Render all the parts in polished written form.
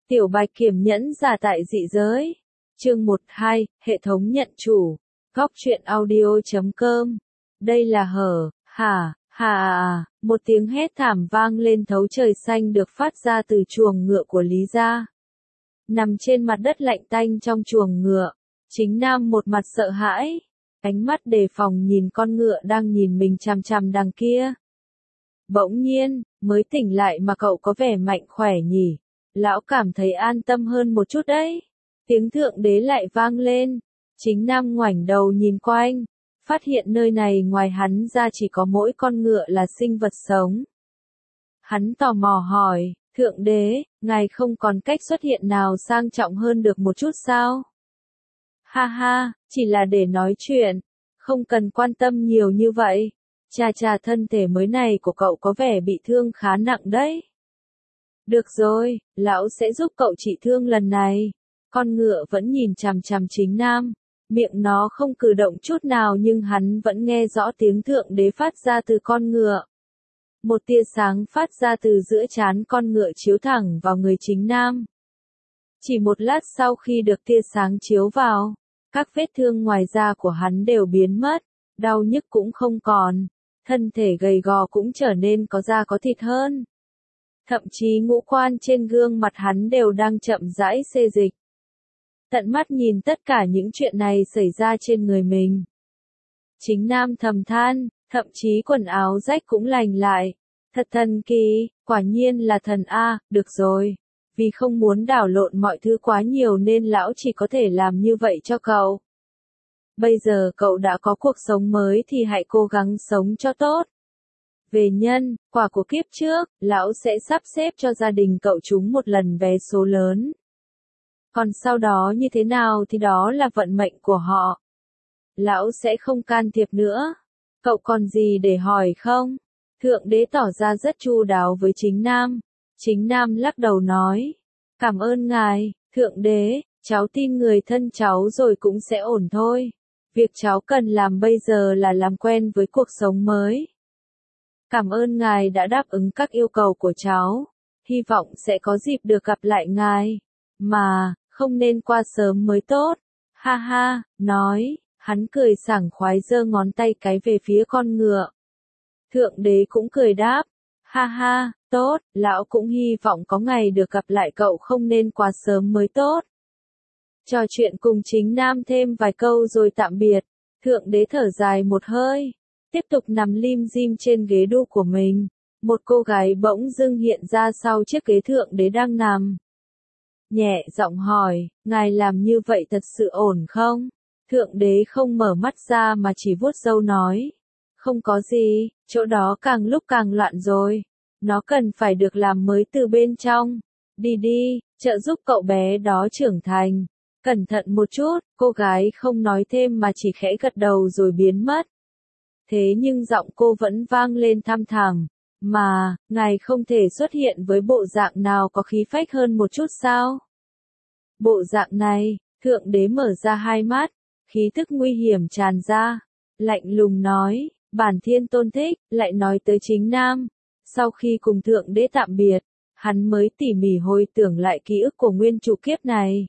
Tiểu Bạch Kiểm nhẫn giả tại dị giới. Chương 12, hệ thống nhận chủ. Góc truyện audio.com. Đây là một tiếng hét thảm vang lên thấu trời xanh được phát ra từ chuồng ngựa của Lý gia. Nằm trên mặt đất lạnh tanh trong chuồng ngựa, Chính Nam một mặt sợ hãi, ánh mắt đề phòng nhìn con ngựa đang nhìn mình chằm chằm đằng kia. Bỗng nhiên, mới tỉnh lại mà cậu có vẻ mạnh khỏe nhỉ. Lão cảm thấy an tâm hơn một chút đấy. Tiếng thượng đế lại vang lên. Chính Nam ngoảnh đầu nhìn quanh, phát hiện nơi này ngoài hắn ra chỉ có mỗi con ngựa là sinh vật sống. Hắn tò mò hỏi, thượng đế, ngài không còn cách xuất hiện nào sang trọng hơn được một chút sao? Ha ha, chỉ là để nói chuyện, không cần quan tâm nhiều như vậy. Chà, thân thể mới này của cậu có vẻ bị thương khá nặng đấy. Được rồi, lão sẽ giúp cậu trị thương lần này. Con ngựa vẫn nhìn chằm chằm Chính Nam, miệng nó không cử động chút nào nhưng hắn vẫn nghe rõ tiếng thượng đế phát ra từ con ngựa. Một tia sáng phát ra từ giữa trán con ngựa chiếu thẳng vào người Chính Nam. Chỉ một lát sau khi được tia sáng chiếu vào, các vết thương ngoài da của hắn đều biến mất, đau nhức cũng không còn, thân thể gầy gò cũng trở nên có da có thịt hơn. Thậm chí ngũ quan trên gương mặt hắn đều đang chậm rãi xê dịch. Tận mắt nhìn tất cả những chuyện này xảy ra trên người mình. Chính Nam thầm than, thậm chí quần áo rách cũng lành lại. Thật thần kỳ, quả nhiên là thần A, được rồi. Vì không muốn đảo lộn mọi thứ quá nhiều nên lão chỉ có thể làm như vậy cho cậu. Bây giờ cậu đã có cuộc sống mới thì hãy cố gắng sống cho tốt. Về nhân, quả của kiếp trước, lão sẽ sắp xếp cho gia đình cậu trúng một lần vé số lớn. Còn sau đó như thế nào thì đó là vận mệnh của họ. Lão sẽ không can thiệp nữa. Cậu còn gì để hỏi không? Thượng đế tỏ ra rất chu đáo với Chính Nam. Chính Nam lắc đầu nói. Cảm ơn ngài, thượng đế, cháu tin người thân cháu rồi cũng sẽ ổn thôi. Việc cháu cần làm bây giờ là làm quen với cuộc sống mới. Cảm ơn ngài đã đáp ứng các yêu cầu của cháu. Hy vọng sẽ có dịp được gặp lại ngài. Mà, không nên qua sớm mới tốt. Ha ha, nói, hắn cười sảng khoái giơ ngón tay cái về phía con ngựa. Thượng đế cũng cười đáp. Ha ha, tốt, lão cũng hy vọng có ngày được gặp lại cậu không nên quá sớm mới tốt. Trò chuyện cùng Chính Nam thêm vài câu rồi tạm biệt. Thượng đế thở dài một hơi. Tiếp tục nằm lim dim trên ghế đu của mình. Một cô gái bỗng dưng hiện ra sau chiếc ghế thượng đế đang nằm. Nhẹ giọng hỏi, ngài làm như vậy thật sự ổn không? Thượng đế không mở mắt ra mà chỉ vuốt râu nói. Không có gì, chỗ đó càng lúc càng loạn rồi. Nó cần phải được làm mới từ bên trong. Đi, trợ giúp cậu bé đó trưởng thành. Cẩn thận một chút, cô gái không nói thêm mà chỉ khẽ gật đầu rồi biến mất. Thế nhưng giọng cô vẫn vang lên thăm thẳm. Mà, ngài không thể xuất hiện với bộ dạng nào có khí phách hơn một chút sao? Bộ dạng này, thượng đế mở ra hai mắt, khí thức nguy hiểm tràn ra. Lạnh lùng nói, bản thiên tôn thích, lại nói tới Chính Nam. Sau khi cùng thượng đế tạm biệt, hắn mới tỉ mỉ hồi tưởng lại ký ức của nguyên chủ kiếp này.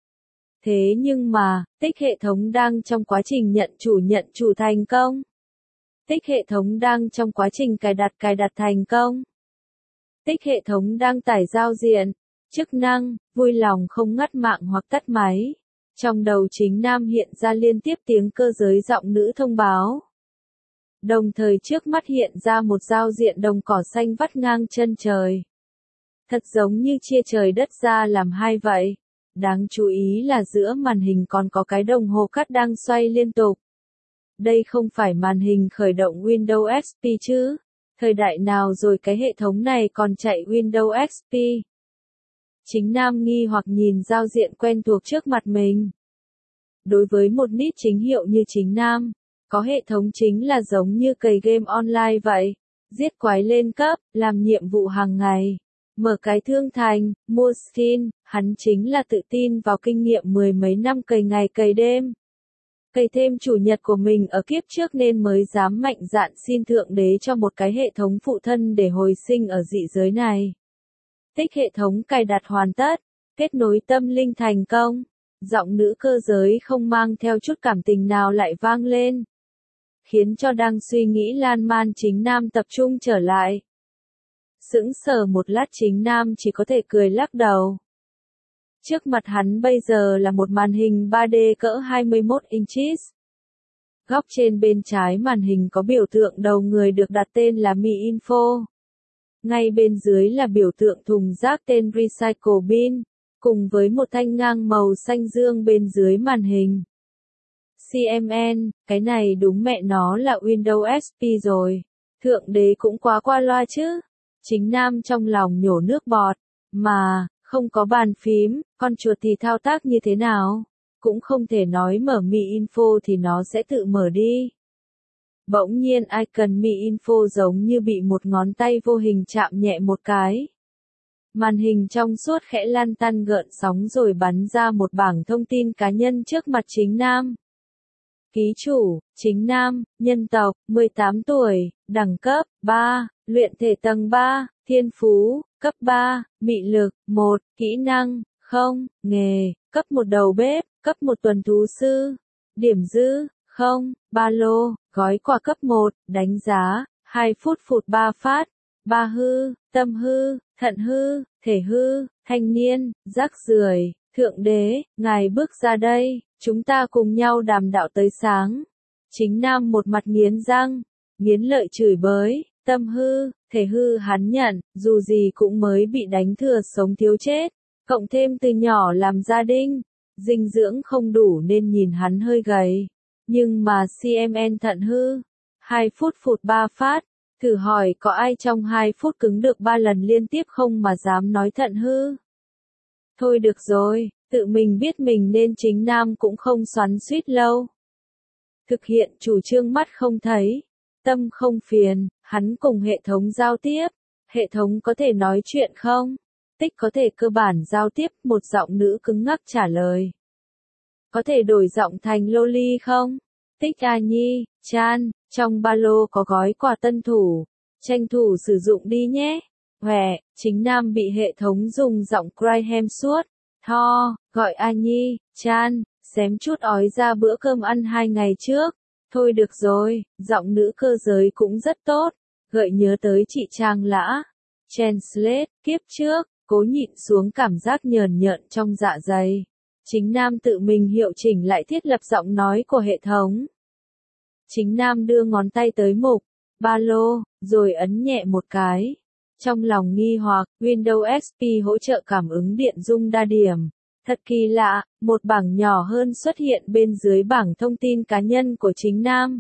Thế nhưng mà, tích hệ thống đang trong quá trình nhận chủ thành công. Tích hệ thống đang trong quá trình cài đặt thành công. Tích hệ thống đang tải giao diện, chức năng, vui lòng không ngắt mạng hoặc tắt máy. Trong đầu Chính Nam hiện ra liên tiếp tiếng cơ giới giọng nữ thông báo. Đồng thời trước mắt hiện ra một giao diện đồng cỏ xanh vắt ngang chân trời. Thật giống như chia trời đất ra làm hai vậy. Đáng chú ý là giữa màn hình còn có cái đồng hồ cát đang xoay liên tục. Đây không phải màn hình khởi động Windows XP chứ? Thời đại nào rồi cái hệ thống này còn chạy Windows XP? Chính Nam nghi hoặc nhìn giao diện quen thuộc trước mặt mình. Đối với một nít chính hiệu như Chính Nam, có hệ thống chính là giống như cày game online vậy. Giết quái lên cấp, làm nhiệm vụ hàng ngày. Mở cái thương thành, mua skin, hắn chính là tự tin vào kinh nghiệm mười mấy năm cày ngày cày đêm. Cày thêm chủ nhật của mình ở kiếp trước nên mới dám mạnh dạn xin thượng đế cho một cái hệ thống phụ thân để hồi sinh ở dị giới này. Tích hệ thống cài đặt hoàn tất. Kết nối tâm linh thành công. Giọng nữ cơ giới không mang theo chút cảm tình nào lại vang lên, khiến cho đang suy nghĩ lan man Chính Nam tập trung trở lại. Sững sờ một lát Chính Nam chỉ có thể cười lắc đầu. Trước mặt hắn bây giờ là một màn hình 3D cỡ 21 inches. Góc trên bên trái màn hình có biểu tượng đầu người được đặt tên là Mi Info. Ngay bên dưới là biểu tượng thùng rác tên Recycle Bin, cùng với một thanh ngang màu xanh dương bên dưới màn hình. CMN, cái này đúng mẹ nó là Windows XP rồi. Thượng đế cũng quá qua loa chứ. Chính Nam trong lòng nhổ nước bọt. Mà, không có bàn phím, con chuột thì thao tác như thế nào? Cũng không thể nói mở Mi Info thì nó sẽ tự mở đi. Bỗng nhiên icon Mi Info giống như bị một ngón tay vô hình chạm nhẹ một cái. Màn hình trong suốt khẽ lăn tăn gợn sóng rồi bắn ra một bảng thông tin cá nhân trước mặt Chính Nam. Ký chủ, Chính Nam, nhân tộc, 18 tuổi, đẳng cấp, 3, luyện thể tầng 3, thiên phú, cấp 3, mị lực, 1, kỹ năng, 0, nghề, cấp 1 đầu bếp, cấp 1 tuần thú sư, điểm dư, 0, ba lô, gói quà cấp 1, đánh giá, 2 phút phụt 3 phát, 3 hư, tâm hư, thận hư, thể hư, thanh niên, rác rưởi, thượng đế, ngài bước ra đây, chúng ta cùng nhau đàm đạo tới sáng. Chính Nam một mặt nghiến răng, nghiến lợi chửi bới, tâm hư, thể hư hắn nhận, dù gì cũng mới bị đánh thừa sống thiếu chết, cộng thêm từ nhỏ làm gia đình, dinh dưỡng không đủ nên nhìn hắn hơi gầy. Nhưng mà CMN thận hư, 2 phút phụt 3 phát, thử hỏi có ai trong 2 phút cứng được 3 lần liên tiếp không mà dám nói thận hư. Thôi được rồi, tự mình biết mình nên Chính Nam cũng không xoắn xuýt lâu. Thực hiện chủ trương mắt không thấy, tâm không phiền, hắn cùng hệ thống giao tiếp. Hệ thống có thể nói chuyện không? Tích có thể cơ bản giao tiếp, một giọng nữ cứng ngắc trả lời. Có thể đổi giọng thành loli không? Tích A Nhi, Chan, trong ba lô có gói quà tân thủ, tranh thủ sử dụng đi nhé. Hòe, Chính Nam bị hệ thống dùng giọng Graham suốt. Tho, gọi A Nhi, Chan, xém chút ói ra bữa cơm ăn 2 ngày trước. Thôi được rồi, giọng nữ cơ giới cũng rất tốt, gợi nhớ tới chị Trang Lã. Translate, kiếp trước, cố nhịn xuống cảm giác nhờn nhợn trong dạ dày. Chính Nam tự mình hiệu chỉnh lại thiết lập giọng nói của hệ thống. Chính Nam đưa ngón tay tới mục, ba lô, rồi ấn nhẹ một cái. Trong lòng nghi hoặc, Windows XP hỗ trợ cảm ứng điện dung đa điểm. Thật kỳ lạ, một bảng nhỏ hơn xuất hiện bên dưới bảng thông tin cá nhân của Chính Nam.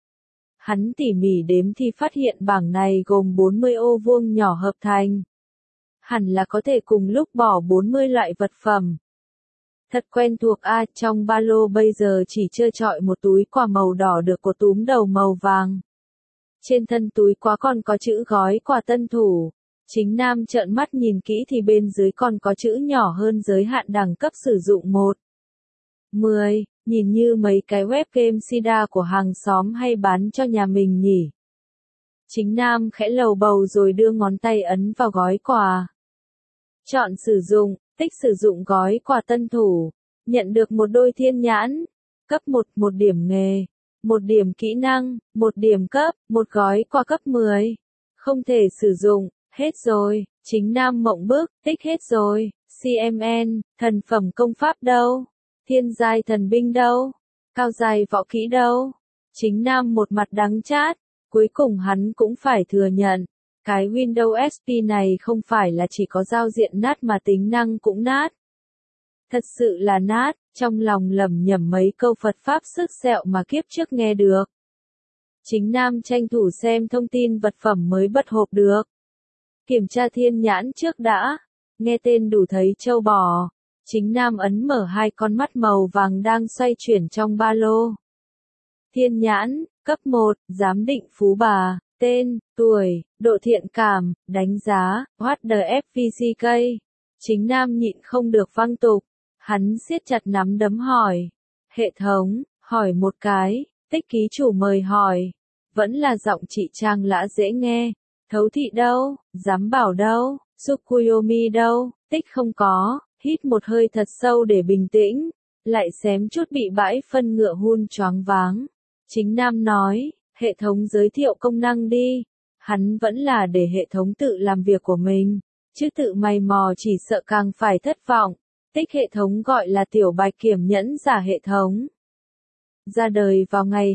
Hắn tỉ mỉ đếm thì phát hiện bảng này gồm 40 ô vuông nhỏ hợp thành. Hẳn là có thể cùng lúc bỏ 40 loại vật phẩm. Thật quen thuộc trong ba lô bây giờ chỉ trơ trọi một túi quà màu đỏ được cột túm đầu màu vàng. Trên thân túi quà còn có chữ gói quà tân thủ. Chính Nam trợn mắt nhìn kỹ thì bên dưới còn có chữ nhỏ hơn giới hạn đẳng cấp sử dụng 1. 10, nhìn như mấy cái webcam sida của hàng xóm hay bán cho nhà mình nhỉ. Chính Nam khẽ lầu bầu rồi đưa ngón tay ấn vào gói quà. Chọn sử dụng, tích sử dụng gói quà tân thủ. Nhận được một đôi thiên nhãn. Cấp 1, 1 điểm nghề. 1 điểm kỹ năng, 1 điểm cấp, 1 gói quà cấp 10. Không thể sử dụng, hết rồi. Chính Nam mộng bức, tích hết rồi. CMN, thần phẩm công pháp đâu? Thiên giai thần binh đâu? Cao giai võ kỹ đâu? Chính Nam một mặt đắng chát. Cuối cùng hắn cũng phải thừa nhận. Cái Windows XP này không phải là chỉ có giao diện nát mà tính năng cũng nát. Thật sự là nát, trong lòng lẩm nhẩm mấy câu Phật Pháp sức sẹo mà kiếp trước nghe được. Chính Nam tranh thủ xem thông tin vật phẩm mới bật hộp được. Kiểm tra thiên nhãn trước đã. Nghe tên đủ thấy trâu bò. Chính Nam ấn mở 2 con mắt màu vàng đang xoay chuyển trong ba lô. Thiên nhãn, cấp 1, giám định phú bà, tên, tuổi, độ thiện cảm, đánh giá, what the FVCK. Chính Nam nhịn không được văng tục. Hắn siết chặt nắm đấm hỏi. Hệ thống, hỏi một cái, tích ký chủ mời hỏi. Vẫn là giọng chị Trang Lã dễ nghe. Thấu thị đâu, giám bảo đâu, Tsukuyomi đâu, tích không có, hít một hơi thật sâu để bình tĩnh, lại xém chút bị bãi phân ngựa hun choáng váng. Chính Nam nói, hệ thống giới thiệu công năng đi. Hắn vẫn là để hệ thống tự làm việc của mình, chứ tự mày mò chỉ sợ càng phải thất vọng. Tích hệ thống gọi là Tiểu Bạch Kiểm Nhẫn Giả hệ thống. Ra đời vào ngày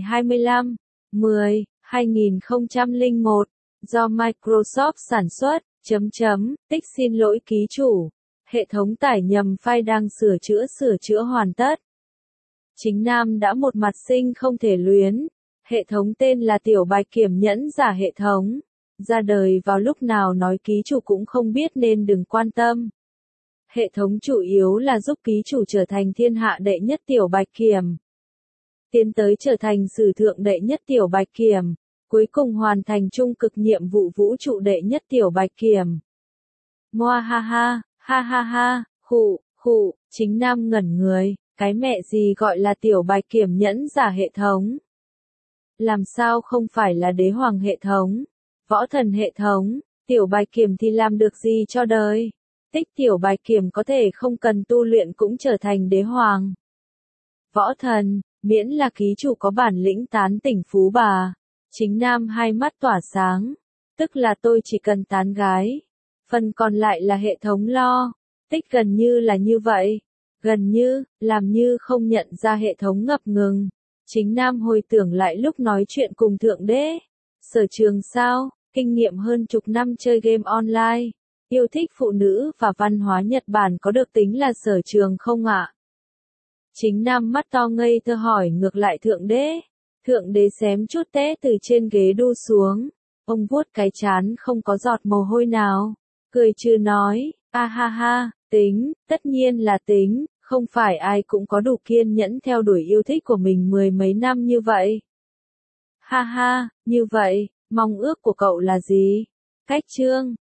25/10/2001, do Microsoft sản xuất, tích xin lỗi ký chủ. Hệ thống tải nhầm file đang sửa chữa hoàn tất. Chính Nam đã một mặt sinh không thể luyến. Hệ thống tên là Tiểu Bạch Kiểm Nhẫn Giả hệ thống. Ra đời vào lúc nào nói ký chủ cũng không biết nên đừng quan tâm. Hệ thống chủ yếu là giúp ký chủ trở thành thiên hạ đệ nhất Tiểu Bạch Kiểm. Tiến tới trở thành sử thượng đệ nhất Tiểu Bạch Kiểm. Cuối cùng hoàn thành trung cực nhiệm vụ vũ trụ đệ nhất Tiểu Bạch Kiểm. Moa ha ha, khụ, Chính Nam ngẩn người, cái mẹ gì gọi là Tiểu Bạch Kiểm Nhẫn Giả hệ thống? Làm sao không phải là đế hoàng hệ thống, võ thần hệ thống, Tiểu Bạch Kiểm thì làm được gì cho đời? Tích Tiểu Bạch Kiểm có thể không cần tu luyện cũng trở thành đế hoàng. Võ thần, miễn là ký chủ có bản lĩnh tán tỉnh phú bà. Chính Nam hai mắt tỏa sáng, tức là tôi chỉ cần tán gái. Phần còn lại là hệ thống lo. Tích gần như là như vậy. Gần như, làm như không nhận ra hệ thống ngập ngừng. Chính Nam hồi tưởng lại lúc nói chuyện cùng Thượng Đế. Sở trường sao, kinh nghiệm hơn chục năm chơi game online. Yêu thích phụ nữ và văn hóa Nhật Bản có được tính là sở trường không ạ? Chính Nam mắt to ngây thơ hỏi ngược lại Thượng Đế. Thượng Đế xém chút té từ trên ghế đu xuống. Ông vuốt cái trán không có giọt mồ hôi nào. Cười trừ nói, a ha ha, tính, tất nhiên là tính, không phải ai cũng có đủ kiên nhẫn theo đuổi yêu thích của mình mười mấy năm như vậy. Ha ha, như vậy, mong ước của cậu là gì? Cách chương